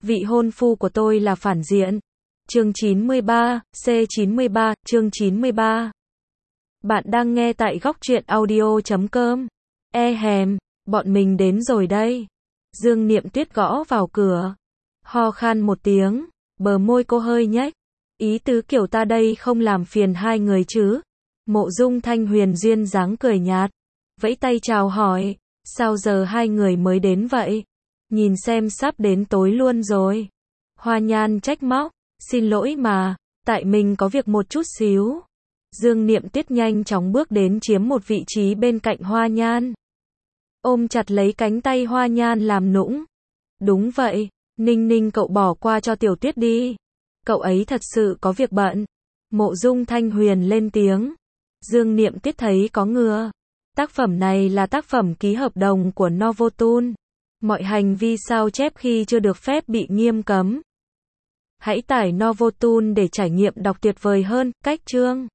Vị hôn phu của tôi là phản diện. Chương 93, C93, chương 93. Bạn đang nghe tại góc truyện audio.com. Bọn mình đến rồi đây. Dương Niệm Tuyết gõ vào cửa. Ho khan một tiếng, bờ môi cô hơi nhếch. Ý tứ kiểu ta đây không làm phiền hai người chứ. Mộ Dung Thanh Huyền duyên dáng cười nhạt. Vẫy tay chào hỏi, sao giờ hai người mới đến vậy? Nhìn xem sắp đến tối luôn rồi. Hoa Nhan trách móc, xin lỗi mà, tại mình có việc một chút xíu. Dương Niệm Tuyết nhanh chóng bước đến chiếm một vị trí bên cạnh Hoa Nhan. Ôm chặt lấy cánh tay Hoa Nhan làm nũng. Đúng vậy, Ninh Ninh cậu bỏ qua cho Tiểu Tuyết đi. Cậu ấy thật sự có việc bận. Mộ Dung Thanh Huyền lên tiếng. Dương Niệm Tuyết thấy có ngừa. Tác phẩm này là tác phẩm ký hợp đồng của Novotoon. Mọi hành vi sao chép khi chưa được phép bị nghiêm cấm. Hãy tải Novotoon để trải nghiệm đọc tuyệt vời hơn. Cách chương